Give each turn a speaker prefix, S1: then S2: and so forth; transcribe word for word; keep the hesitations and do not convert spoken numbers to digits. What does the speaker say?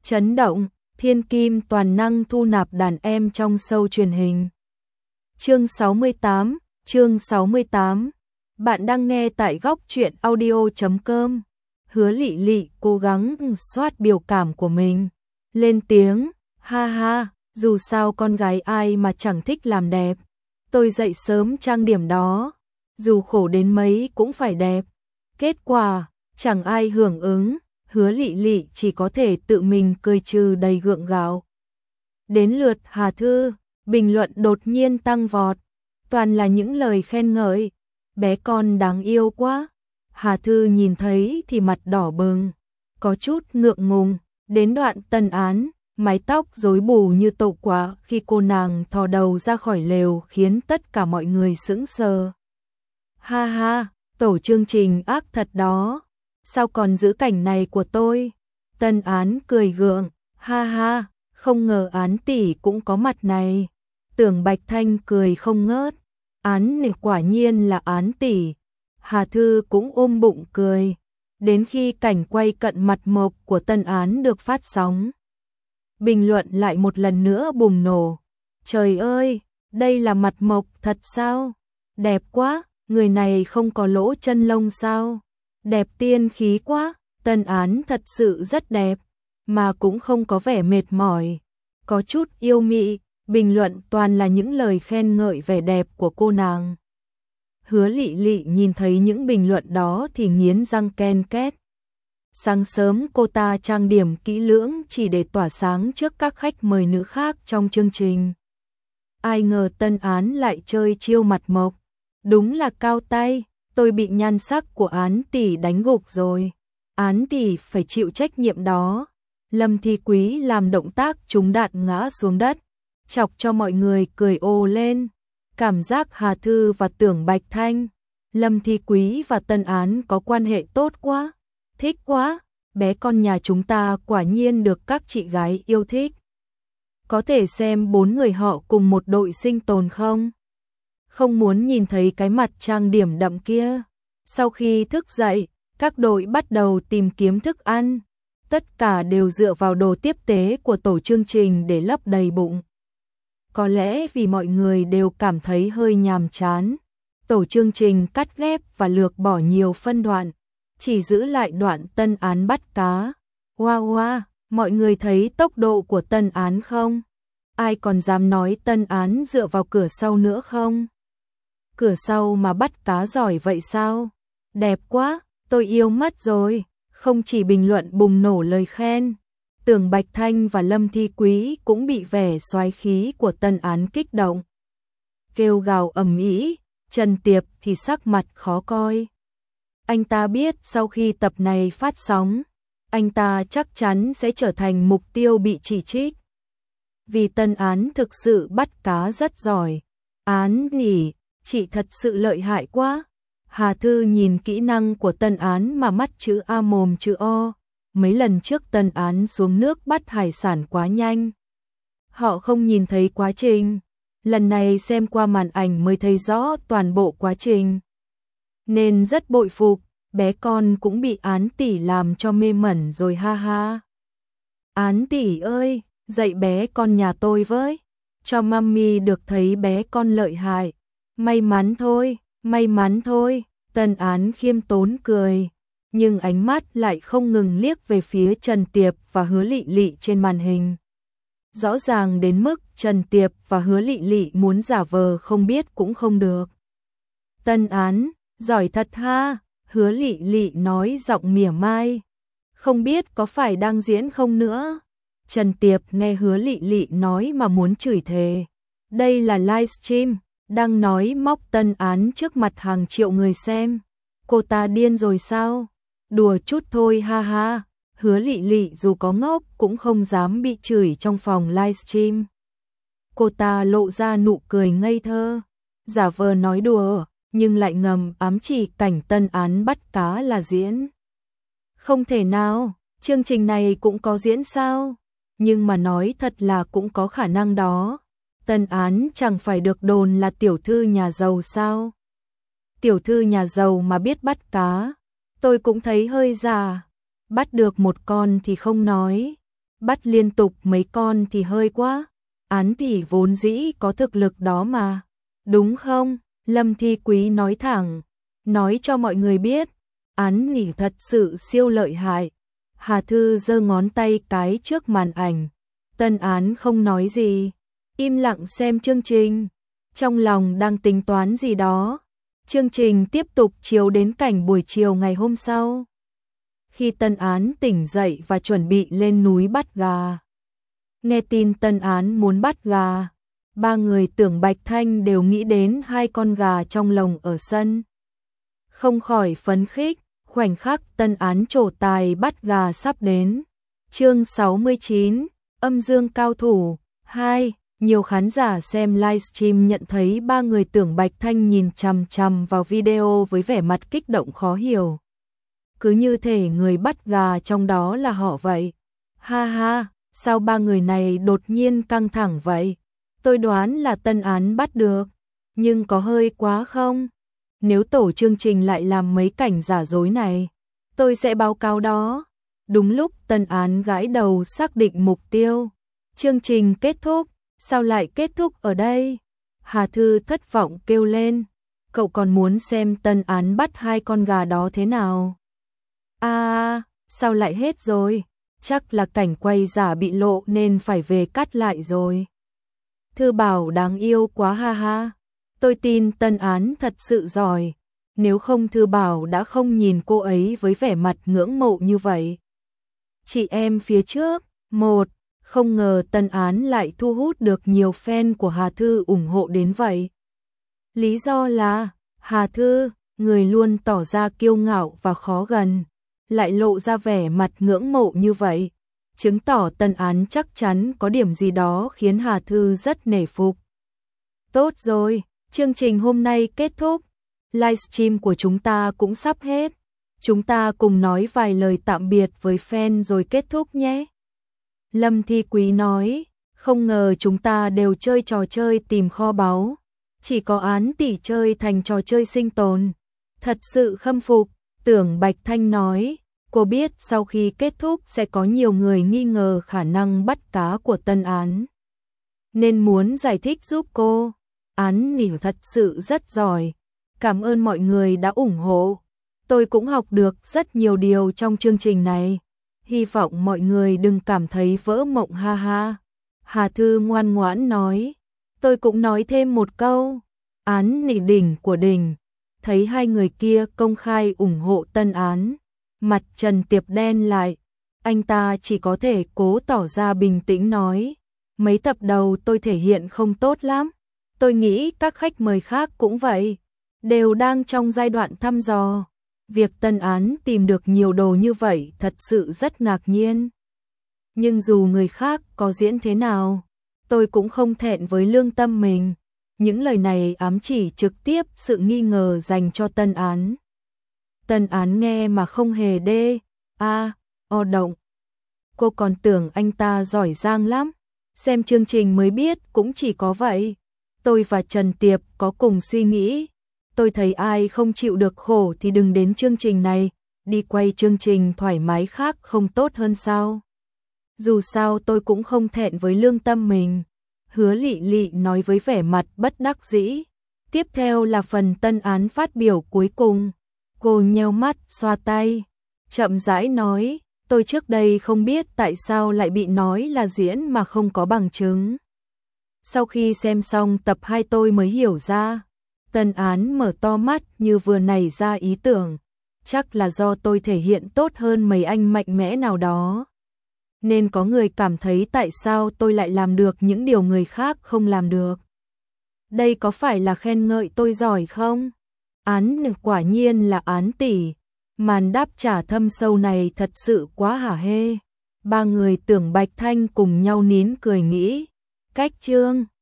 S1: Chấn động, thiên kim toàn năng thu nạp đàn em trong show truyền hình. Chương sáu mươi tám, chương sáu mươi tám. Bạn đang nghe tại góc truyện audio chấm com. Hứa Lị Lị cố gắng soát biểu cảm của mình, lên tiếng, ha ha, dù sao con gái ai mà chẳng thích làm đẹp. Tôi dậy sớm trang điểm đó, dù khổ đến mấy cũng phải đẹp. Kết quả, chẳng ai hưởng ứng, Hứa Lị Lị chỉ có thể tự mình cười trừ đầy gượng gạo. Đến lượt Hà Thư, bình luận đột nhiên tăng vọt, toàn là những lời khen ngợi, bé con đáng yêu quá. Hà Thư nhìn thấy thì mặt đỏ bừng, có chút ngượng ngùng, đến đoạn Tân Án, mái tóc rối bù như tậu quả khi cô nàng thò đầu ra khỏi lều khiến tất cả mọi người sững sờ. Ha ha, tổ chương trình ác thật đó, sao còn giữ cảnh này của tôi? Tân Án cười gượng, ha ha, không ngờ Án tỷ cũng có mặt này. Tưởng Bạch Thanh cười không ngớt, Án này quả nhiên là Án tỷ. Hà Thư cũng ôm bụng cười, đến khi cảnh quay cận mặt mộc của Tân Án được phát sóng. Bình luận lại một lần nữa bùng nổ. Trời ơi, đây là mặt mộc thật sao? Đẹp quá, người này không có lỗ chân lông sao? Đẹp tiên khí quá, Tân Án thật sự rất đẹp, mà cũng không có vẻ mệt mỏi, có chút yêu mị. Bình luận toàn là những lời khen ngợi vẻ đẹp của cô nàng. Hứa Lị Lị nhìn thấy những bình luận đó thì nghiến răng ken két. Sáng sớm cô ta trang điểm kỹ lưỡng chỉ để tỏa sáng trước các khách mời nữ khác trong chương trình. Ai ngờ Tân Án lại chơi chiêu mặt mộc. Đúng là cao tay, tôi bị nhan sắc của Án tỷ đánh gục rồi. Án tỷ phải chịu trách nhiệm đó. Lâm Thi Quý làm động tác trúng đạn ngã xuống đất, chọc cho mọi người cười ồ lên. Cảm giác Hà Thư và Tưởng Bạch Thanh, Lâm Thi Quý và Tân Án có quan hệ tốt quá. Thích quá, bé con nhà chúng ta quả nhiên được các chị gái yêu thích. Có thể xem bốn người họ cùng một đội sinh tồn không? Không muốn nhìn thấy cái mặt trang điểm đậm kia. Sau khi thức dậy, các đội bắt đầu tìm kiếm thức ăn. Tất cả đều dựa vào đồ tiếp tế của tổ chương trình để lấp đầy bụng. Có lẽ vì mọi người đều cảm thấy hơi nhàm chán, tổ chương trình cắt ghép và lược bỏ nhiều phân đoạn, chỉ giữ lại đoạn Tân Án bắt cá. Wow wow, mọi người thấy tốc độ của Tân Án không? Ai còn dám nói Tân Án dựa vào cửa sau nữa không? Cửa sau mà bắt cá giỏi vậy sao? Đẹp quá, tôi yêu mất rồi. Không chỉ bình luận bùng nổ lời khen, Tưởng Bạch Thanh và Lâm Thi Quý cũng bị vẻ soái khí của Tân Án kích động. Kêu gào ầm ĩ, Trần Tiệp thì sắc mặt khó coi. Anh ta biết sau khi tập này phát sóng, anh ta chắc chắn sẽ trở thành mục tiêu bị chỉ trích. Vì Tân Án thực sự bắt cá rất giỏi. Án nhỉ, chị thật sự lợi hại quá. Hà Thư nhìn kỹ năng của Tân Án mà mắt chữ A mồm chữ O. Mấy lần trước Tân Án xuống nước bắt hải sản quá nhanh, họ không nhìn thấy quá trình. Lần này xem qua màn ảnh mới thấy rõ toàn bộ quá trình, nên rất bội phục. Bé con cũng bị Án tỷ làm cho mê mẩn rồi ha ha. Án tỷ ơi, dạy bé con nhà tôi với, cho mami được thấy bé con lợi hại. May mắn thôi, may mắn thôi. Tân Án khiêm tốn cười, nhưng ánh mắt lại không ngừng liếc về phía Trần Tiệp và Hứa Lị Lị trên màn hình. Rõ ràng đến mức Trần Tiệp và Hứa Lị Lị muốn giả vờ không biết cũng không được. Tân Án, giỏi thật ha, Hứa Lị Lị nói giọng mỉa mai. Không biết có phải đang diễn không nữa. Trần Tiệp nghe Hứa Lị Lị nói mà muốn chửi thề. Đây là livestream, đang nói móc Tân Án trước mặt hàng triệu người xem. Cô ta điên rồi sao? Đùa chút thôi ha ha. Hứa Lị Lị dù có ngốc cũng không dám bị chửi trong phòng livestream. Cô ta lộ ra nụ cười ngây thơ, giả vờ nói đùa, nhưng lại ngầm ám chỉ cảnh Tân Án bắt cá là diễn. Không thể nào, chương trình này cũng có diễn sao? Nhưng mà nói thật là cũng có khả năng đó. Tân Án chẳng phải được đồn là tiểu thư nhà giàu sao? Tiểu thư nhà giàu mà biết bắt cá, tôi cũng thấy hơi già. Bắt được một con thì không nói, bắt liên tục mấy con thì hơi quá. Án tỷ vốn dĩ có thực lực đó mà, đúng không? Lâm Thi Quý nói thẳng, nói cho mọi người biết, án tỷ thật sự siêu lợi hại. Hà Thư giơ ngón tay cái trước màn ảnh, Tân Án không nói gì, im lặng xem chương trình, trong lòng đang tính toán gì đó. Chương trình tiếp tục chiếu đến cảnh buổi chiều ngày hôm sau. Khi Tân Án tỉnh dậy và chuẩn bị lên núi bắt gà. Nghe tin Tân Án muốn bắt gà, ba người Tưởng Bạch Thanh đều nghĩ đến hai con gà trong lồng ở sân. Không khỏi phấn khích, khoảnh khắc Tân Án trổ tài bắt gà sắp đến. Chương sáu mươi chín, âm dương cao thủ hai. Nhiều khán giả xem livestream nhận thấy ba người Tưởng Bạch Thanh nhìn chằm chằm vào video với vẻ mặt kích động khó hiểu. Cứ như thể người bắt gà trong đó là họ vậy. Ha ha, sao ba người này đột nhiên căng thẳng vậy? Tôi đoán là Tân Án bắt được, nhưng có hơi quá không? Nếu tổ chương trình lại làm mấy cảnh giả dối này, tôi sẽ báo cáo đó. Đúng lúc Tân Án gãi đầu xác định mục tiêu. Chương trình kết thúc, sao lại kết thúc ở đây? Hà Thư thất vọng kêu lên, cậu còn muốn xem Tân Án bắt hai con gà đó thế nào? À, sao lại hết rồi? Chắc là cảnh quay giả bị lộ nên phải về cắt lại rồi. Thư Bảo đáng yêu quá ha ha. Tôi tin Tân Án thật sự giỏi. Nếu không Thư Bảo đã không nhìn cô ấy với vẻ mặt ngưỡng mộ như vậy. Chị em phía trước, một, không ngờ Tân Án lại thu hút được nhiều fan của Hà Thư ủng hộ đến vậy. Lý do là, Hà Thư, người luôn tỏ ra kiêu ngạo và khó gần, lại lộ ra vẻ mặt ngưỡng mộ như vậy, chứng tỏ Tân Án chắc chắn có điểm gì đó khiến Hà Thư rất nể phục. Tốt rồi, chương trình hôm nay kết thúc, livestream của chúng ta cũng sắp hết. Chúng ta cùng nói vài lời tạm biệt với fan rồi kết thúc nhé. Lâm Thi Quý nói, không ngờ chúng ta đều chơi trò chơi tìm kho báu, chỉ có Án tỷ chơi thành trò chơi sinh tồn. Thật sự khâm phục. Tưởng Bạch Thanh nói, cô biết sau khi kết thúc sẽ có nhiều người nghi ngờ khả năng bắt cá của Tân Án, nên muốn giải thích giúp cô. Án tỷ thật sự rất giỏi. Cảm ơn mọi người đã ủng hộ. Tôi cũng học được rất nhiều điều trong chương trình này. Hy vọng mọi người đừng cảm thấy vỡ mộng ha ha. Hà Thư ngoan ngoãn nói. Tôi cũng nói thêm một câu. Án tỷ đỉnh của đỉnh. Thấy hai người kia công khai ủng hộ Tân Án, mặt Trần Tiệp đen lại. Anh ta chỉ có thể cố tỏ ra bình tĩnh nói. Mấy tập đầu tôi thể hiện không tốt lắm. Tôi nghĩ các khách mời khác cũng vậy. Đều đang trong giai đoạn thăm dò. Việc Tân Án tìm được nhiều đồ như vậy thật sự rất ngạc nhiên. Nhưng dù người khác có diễn thế nào, tôi cũng không thẹn với lương tâm mình. Những lời này ám chỉ trực tiếp sự nghi ngờ dành cho Tân Án. Tân Án nghe mà không hề đê, a, o động. Cô còn tưởng anh ta giỏi giang lắm. Xem chương trình mới biết cũng chỉ có vậy. Tôi và Trần Tiệp có cùng suy nghĩ. Tôi thấy ai không chịu được khổ thì đừng đến chương trình này, đi quay chương trình thoải mái khác không tốt hơn sao? Dù sao tôi cũng không thẹn với lương tâm mình. Hứa Lị Lị nói với vẻ mặt bất đắc dĩ. Tiếp theo là phần Tân Án phát biểu cuối cùng. Cô nheo mắt, xoa tay, chậm rãi nói, tôi trước đây không biết tại sao lại bị nói là diễn mà không có bằng chứng. Sau khi xem xong tập hai tôi mới hiểu ra. Tân Án mở to mắt như vừa nảy ra ý tưởng. Chắc là do tôi thể hiện tốt hơn mấy anh mạnh mẽ nào đó. Nên có người cảm thấy tại sao tôi lại làm được những điều người khác không làm được. Đây có phải là khen ngợi tôi giỏi không? Án quả nhiên là Án tỷ. Màn đáp trả thâm sâu này thật sự quá hả hê. Ba người Tưởng Bạch Thanh cùng nhau nín cười nghĩ. Cách chương